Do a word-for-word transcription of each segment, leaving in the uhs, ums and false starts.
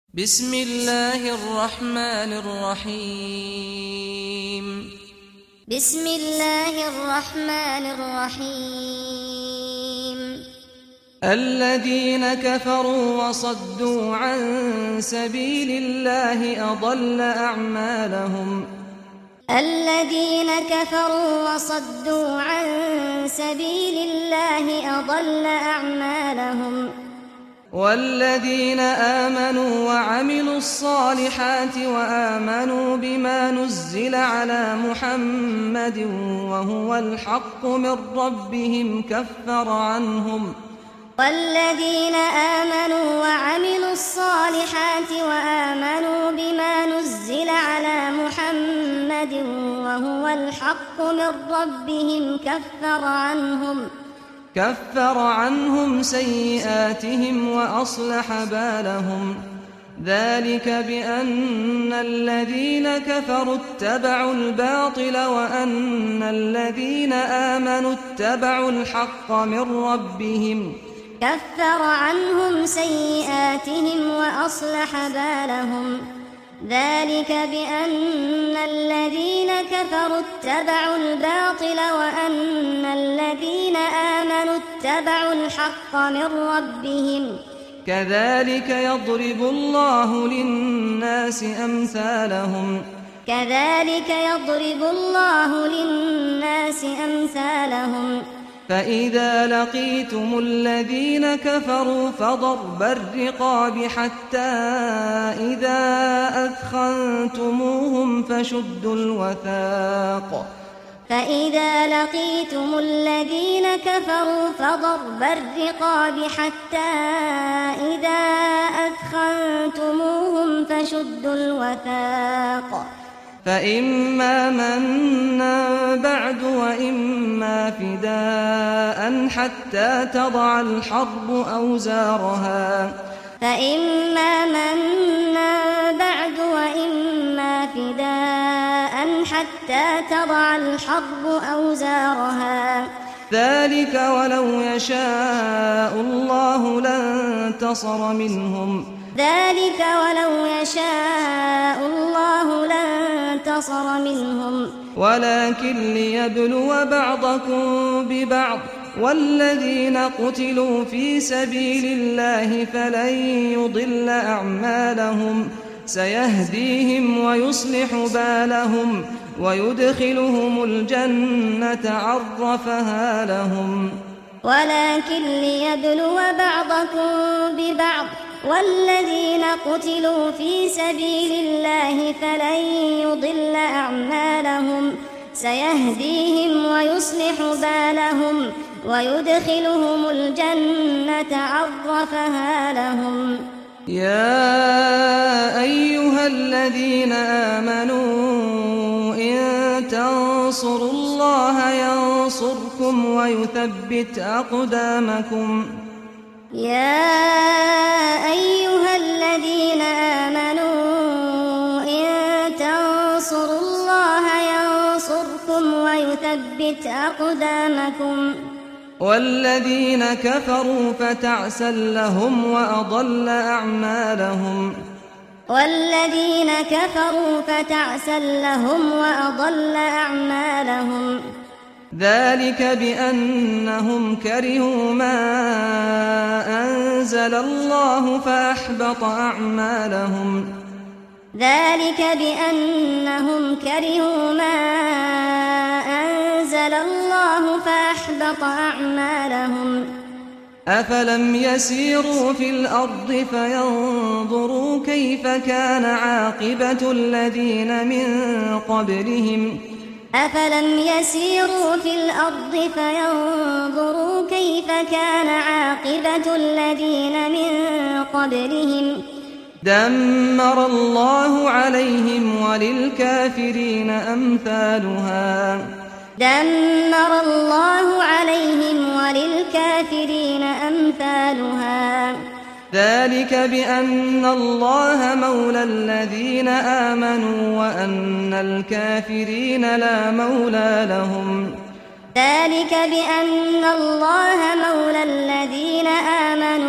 بسم الله الرحمن الرحيم بسم الله الرحمن الرحيم الذين كفروا وصدوا عن سبيل الله أضل أعمالهم الذين كفروا وصدوا عن سبيل الله أضل أعمالهم والذين آمنوا وعملوا الصالحات وآمنوا بما نزل على محمد وهو الحق من ربهم كفر عنهم والذين آمنوا وعملوا الصالحات وآمنوا بما نزل على محمد وهو الحق من ربهم كفر عنهم كفر عنهم سيئاتهم وأصلح بالهم ذلك بأن الذين كفروا اتبعوا الباطل وأن الذين آمنوا اتبعوا الحق من ربهم كفر عنهم سيئاتهم وأصلح بالهم ذلك بأن الذين كفروا اتبعوا الباطل وأن الذين آمنوا اتبعوا الحق من ربهم كذلك يضرب الله للناس أمثالهم كذلك يضرب الله للناس أمثالهم فإذا لقيتم الذين كفروا فضرب الرقاب حتى إذا أثخنتموهم فشدوا الوثاق فإذا لقيتم الذين كفروا فضرب الرقاب حتى إذا أثخنتموهم فشدوا الوثاق فإما منا بعد وإما فداء حتى تضع الحرب أوزارها فإما منا بعد وإما فداء حتى تضع الحرب أوزارها ذلك ولو يشاء الله لانتصر منهم ذلك ولو يشاء الله لانتصر منهم ولكن ليبلو بعضكم ببعض والذين قتلوا في سبيل الله فلن يضل أعمالهم سيهديهم ويصلح بالهم ويدخلهم الجنة عرفها لهم ولكن ليبلو بعضكم ببعض والذين قتلوا في سبيل الله فلن يضل أعمالهم سيهديهم ويصلح بالهم ويدخلهم الجنة عرفها لهم يا أيها الذين آمنوا إن تنصروا الله ينصركم ويثبت أقدامكم يا أيها الذين آمنوا إن تنصروا الله ينصركم ويثبت أقدامكم والذين كفروا فتعسا لهم وأضل أعمالهم والذين كفروا فتعسا لهم وأضل أعمالهم ذلك بأنهم كرهوا ما أنزل الله فأحبط أعمالهم ذلك بأنهم كرهوا ما أنزل الله فأحبط أعمالهم أفلم يسيروا في الأرض فينظروا كيف كان عاقبة الذين من قبلهم أفلم يسيروا في الأرض فينظروا كيف كان عاقبة الذين من قبلهم دمر الله عليهم وللكافرين أمثالها دمر الله عليهم وللكافرين أمثالها ذلك بأن الله مولى الذين آمنوا وأن الكافرين لا مولى لهم ذلك بأن الله مولى الذين آمنوا وأن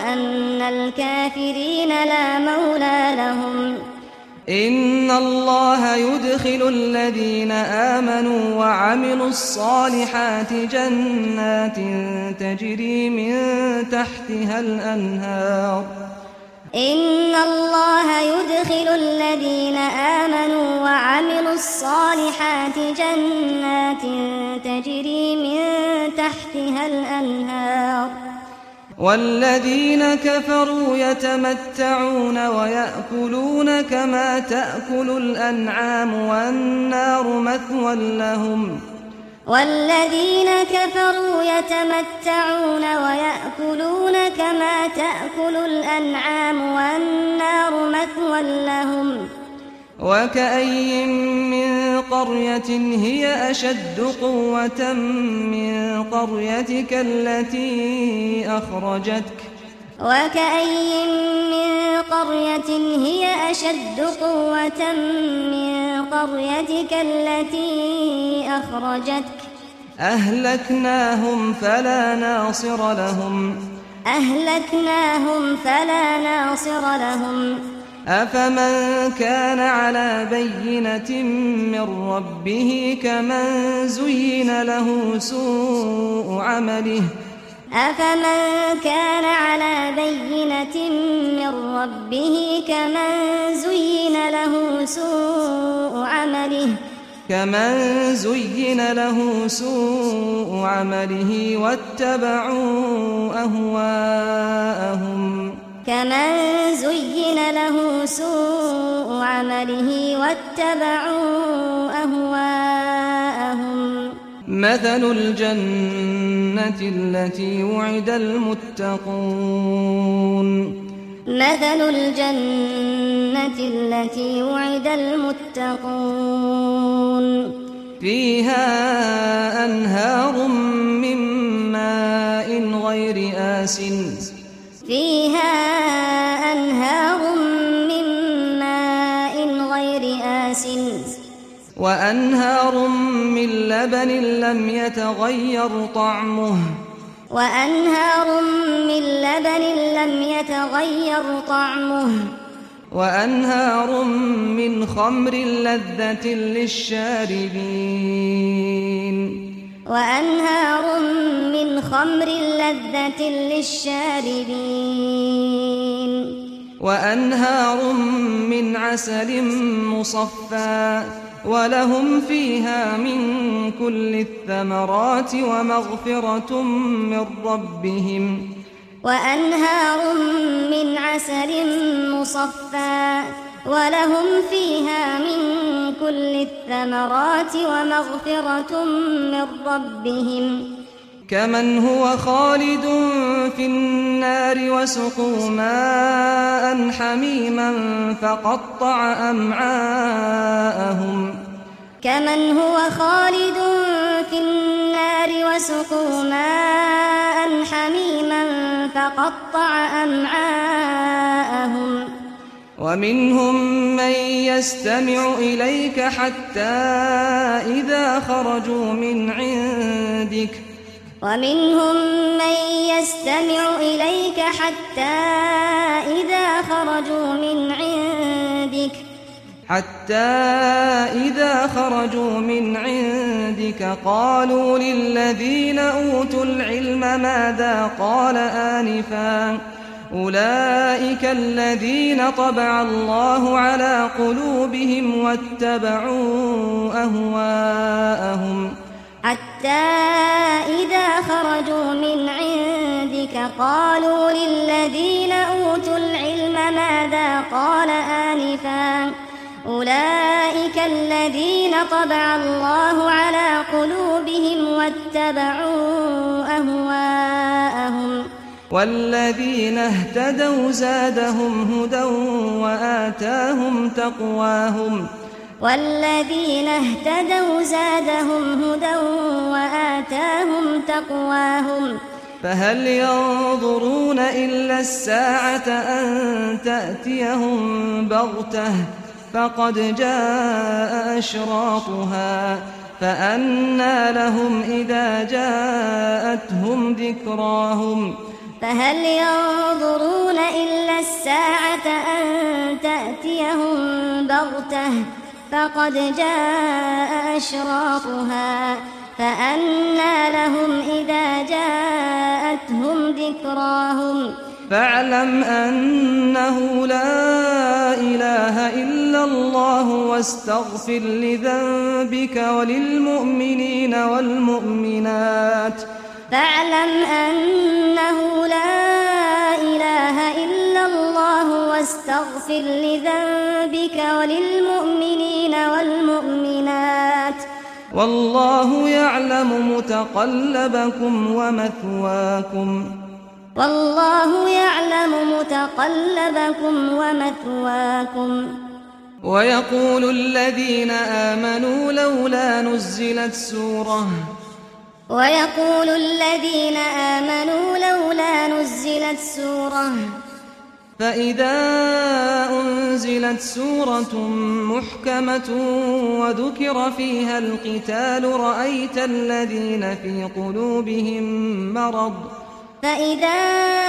وأن الكافرين لا مولى لهم إن الله يدخل الذين آمنوا وعملوا الصالحات جنات تجري من تحتها الأنهار إن الله يدخل الذين آمنوا وعملوا الصالحات جنات تجري من تحتها الأنهار والذين كفروا يتمتعون ويأكلون كما تأكل الأنعام والنار مثوى لهم والذين كفروا يتمتعون ويأكلون كما تأكل الأنعام والنار مثوى لهم وكأي من قرية هي أشد قوة من قريتك التي أخرجتك وكأي من قرية هي أشد قوة من قريتك التي أخرجتك أهلكناهم فلا ناصر لهم أهلكناهم فلا ناصر لهم أفمن كان على بينة من ربه كمن زين له سوء عمله أفمن كان على بينة من ربه كمن زين له سوء عمله كمن زين له سوء عمله واتبعوا أهواءهم كمن زين له سوء عمله واتبعوا أهواءهم مثل الجنة التي وعد المتقون مثل الجنة التي وعد المتقون فيها أنهار من ماء غير آسن فيها أنهار من ماء غير آسن وأنهار من لبن لم يتغير طعمه وأنهار من لبن لم يتغير طعمه وأنهار من خمر لذة للشاربين وأنهار من خمر لذة للشاربين وأنهار من عسل مصفى ولهم فيها من كل الثمرات ومغفرة من ربهم وأنهار من عسل مصفى ولهم فيها من كل الثمرات ومغفرة من ربهم كمن هو خالد في النار وسقوا ماء حميما فقطع أمعاءهم كمن هو خالد في النار وسقوا ماء حميما فقطع أمعاءهم ومنهم من يستمع إليك حتى إذا خرجوا من عندك ومنهم من يستمع إليك حتى إذا خرجوا من عندك حتى إذا خرجوا من عندك قالوا للذين أوتوا العلم ماذا قال آنفا أولئك الذين طبع الله على قلوبهم واتبعوا أهواءهم حتى إذا خرجوا من عندك قالوا للذين أوتوا العلم ماذا قال آنفا أولئك الذين طبع الله على قلوبهم واتبعوا أهواءهم والذين اهتدوا زادهم هدى وآتاهم تقواهم والذين اهتدوا زادهم هدى وآتاهم تقواهم فهل ينظرون إلا الساعة أن تأتيهم بغتة فقد جاء أشراطها فأنى لهم إذا جاءتهم ذكراهم فهل ينظرون إلا الساعة أن تأتيهم بغتة فقد جاء أشراطها فأنى لهم إذا جاءتهم ذكراهم فاعلم أنه لا إله إلا الله واستغفر لذنبك وللمؤمنين والمؤمنات فاعلم أنه لا إله إلا الله واستغفر لذنبك وللمؤمنين والمؤمنات والله يعلم متقلبكم ومثواكم والله يعلم متقلبكم ومثواكم ويقول الذين آمنوا لولا نزلت سورة ويقول الذين آمنوا لولا نزلت سورة فإذا أنزلت سورة محكمة وذكر فيها القتال رأيت الذين في قلوبهم مرض فإذا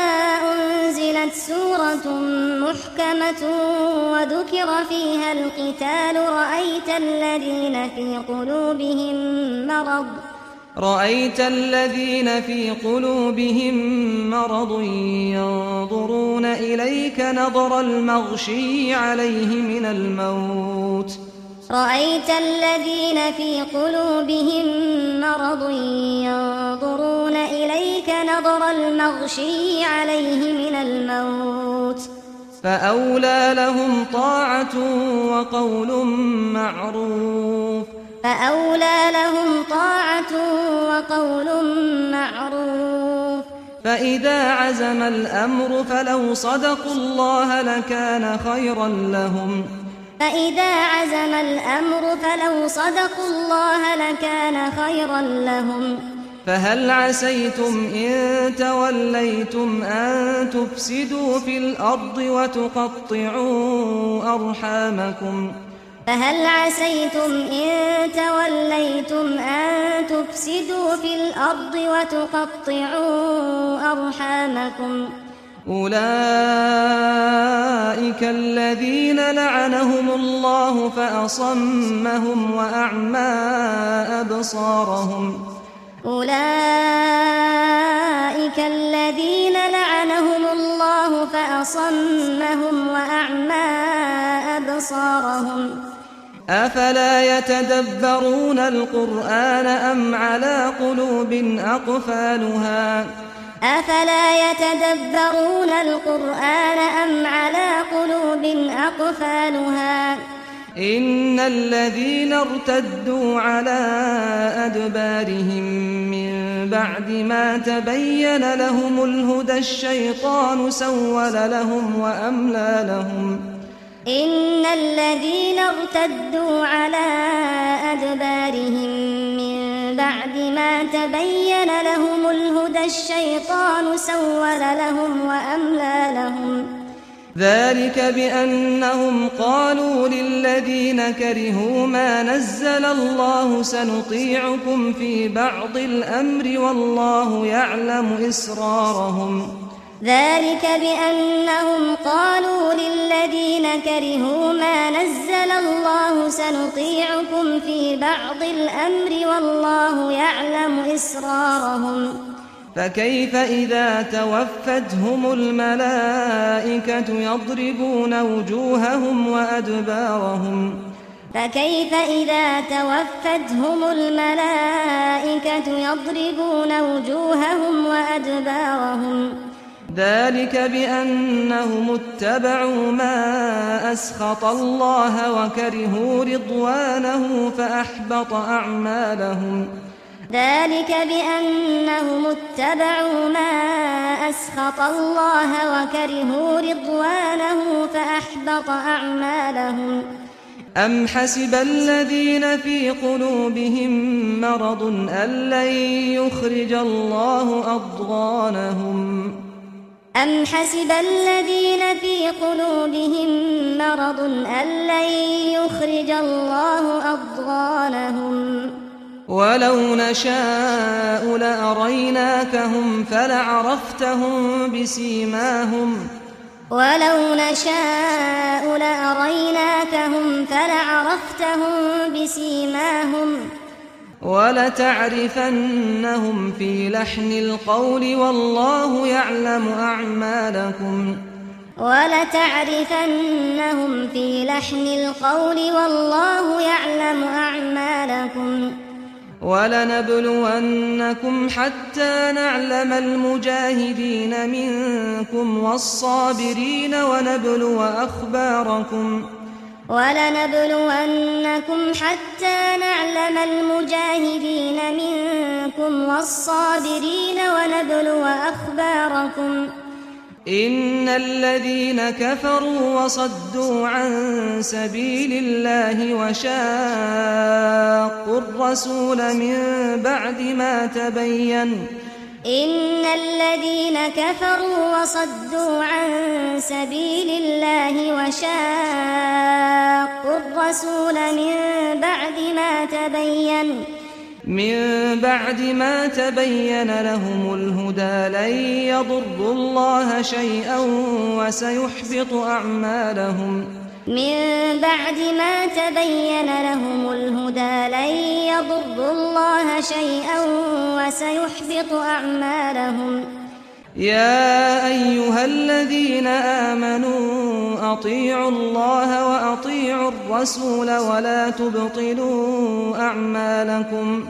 أنزلت سورة محكمة وذكر فيها القتال رأيت الذين في قلوبهم مرض رأيت الذين في قلوبهم مرض ينظرون إليك نظر المغشي عليه من الموت رأيت الذين في قلوبهم مرض ينظرون إليك نظر المغشي عليه من الموت فأولى لهم طاعة وقول معروف فأولى لهم طاعة وقول معروف فإذا عزم الأمر فلو صدقوا الله لكان خيرا لهم فإذا عزم الأمر فلو صدقوا الله لكان خيرا لهم فهل عسيتم إن توليتم أن تفسدوا في الأرض وتقطعوا أرحامكم فهل عسيتم إن توليتم أن تفسدوا في الأرض وتقطعوا أرحامكم أولئك الذين لعنهم الله فأصمهم وأعمى أبصارهم أولئك الذين لعنهم الله فأصمهم وأعمى أبصارهم أفلا يتدبرون القرآن أم على قلوب أقفالها أفلا يتدبرون القرآن أم على قلوب أقفالها إن الذين ارتدوا على أدبارهم من بعد ما تبين لهم الهدى الشيطان سول لهم وأملى لهم إن الذين ارتدوا على أدبارهم من بعد ما تبين لهم الهدى الشيطان سول لهم وأملى لهم ذلك بأنهم قالوا للذين كرهوا ما نزل الله سنطيعكم في بعض الأمر والله يعلم إسرارهم ذلك بأنهم قالوا للذين كرهوا ما نزل الله سنطيعكم في بعض الأمر والله يعلم إسرارهم فكيف إذا توفتهم الملائكة يضربون وجوههم وأدبارهم فكيف إذا توفتهم الملائكة يضربون وجوههم وأدبارهم ذلك بأنهم اتبعوا ما أسخط الله وكرهوا رضوانه فأحبط أعمالهم ذلك بأنهم اتبعوا ما أسخط الله وكرهوا رضوانه فأحبط أعمالهم أم حسب الذين في قلوبهم مرض أن لن يخرج الله أضغانهم أم حسب الذين في قلوبهم مرض أن لن يخرج الله أضغانهم ولو نشاء لأريناكهم فلعرفتهم بسيماهم ولو نشاء لأريناكهم فلعرفتهم بسيماهم ولتعرفنهم في لحن القول والله يعلم أعمالكم ولتعرفنهم في لحن القول والله يعلم أعمالكم ولنبلونكم حتى نعلم المجاهدين منكم والصابرين ونبلو أخباركم ولنبلونكم حتى نعلم المجاهدين منكم والصابرين ونبلو أخباركم إن الذين كفروا وصدوا عن سبيل الله وشاقوا الرسول من بعد ما تبين إن الذين كفروا وصدوا عن سبيل الله وشاقوا الرسول من بعد ما تبين من بعد ما تبين لهم الهدى لن يضروا الله شيئا وسيحبط أعمالهم من بعد ما تبين لهم الهدى لن يضروا الله شيئا وسيحبط أعمالهم يا أيها الذين آمنوا أطيعوا الله وأطيعوا الرسول ولا تبطلوا أعمالكم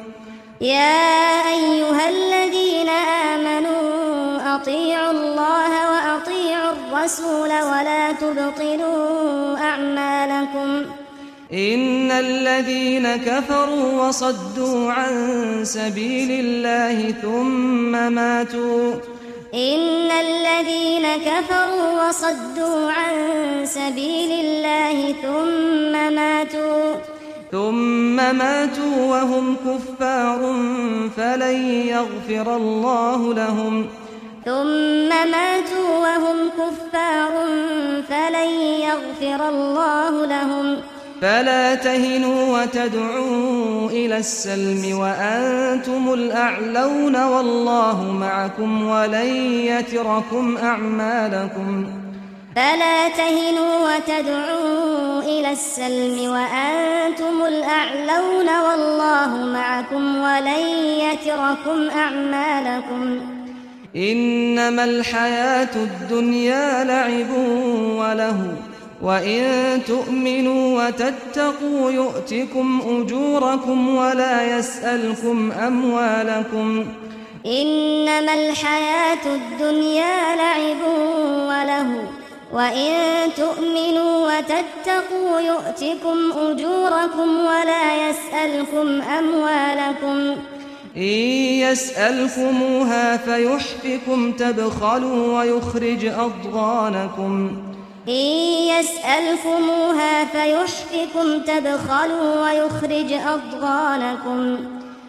يا أيها الذين آمنوا أطيعوا الله وأطيعوا الرسول ولا تبطلوا أعمالكم إن الذين كفروا وصدوا عن سبيل الله ثم ماتوا إن الذين كفروا وصدوا عن سبيل الله ثم ماتوا ثم ماتوا وهم كفار فلن يغفر الله لهم ثم ماتوا وهم كفار فلن يغفر الله لهم فلا تهنوا وتدعوا إلى السلم وأنتم الأعلون والله معكم ولن يتركم أعمالكم فلا تهنوا وتدعوا إلى السلم وأنتم الأعلون والله معكم ولن يتركم أعمالكم إنما الحياة الدنيا لعب وله وإن تؤمنوا وتتقوا يؤتكم أجوركم ولا يسألكم أموالكم إنما الحياة الدنيا لعب وله وإن تؤمنوا وتتقوا يؤتكم أجوركم ولا يسألكم أموالكم إن يسألكموها فيحفكم تبخلوا ويخرج أضغانكم إن يسألكموها فيحفكم تبخلوا ويخرج أضغانكم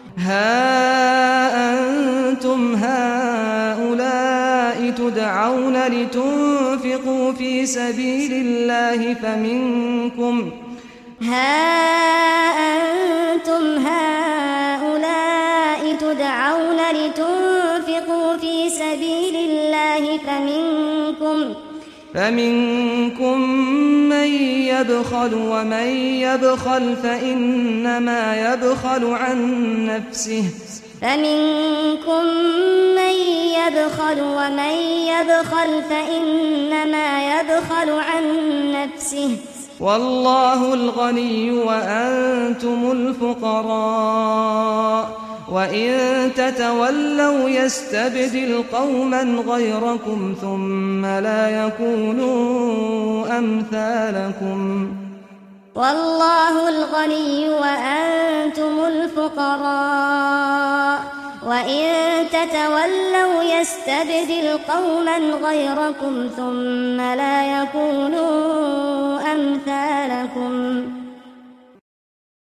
ها أنتم هؤلاء تدعون لتنفقوا في سبيل الله فمنكم ها أنتم هؤلاء تدعون لتنفقوا في سبيل الله فمنكم فمنكم من يبخل ومن يبخل فإنما يبخل عن نفسه فمنكم من يبخل ومن يبخل فإنما يبخل عن نفسه والله الغني وأنتم الفقراء وإن تتولوا يستبدل قوما غيركم ثم لا يكونوا أمثالكم والله الغني وأنتم الفقراء وإن تتولوا يستبدل قوما غيركم ثم لا يكونوا أمثالكم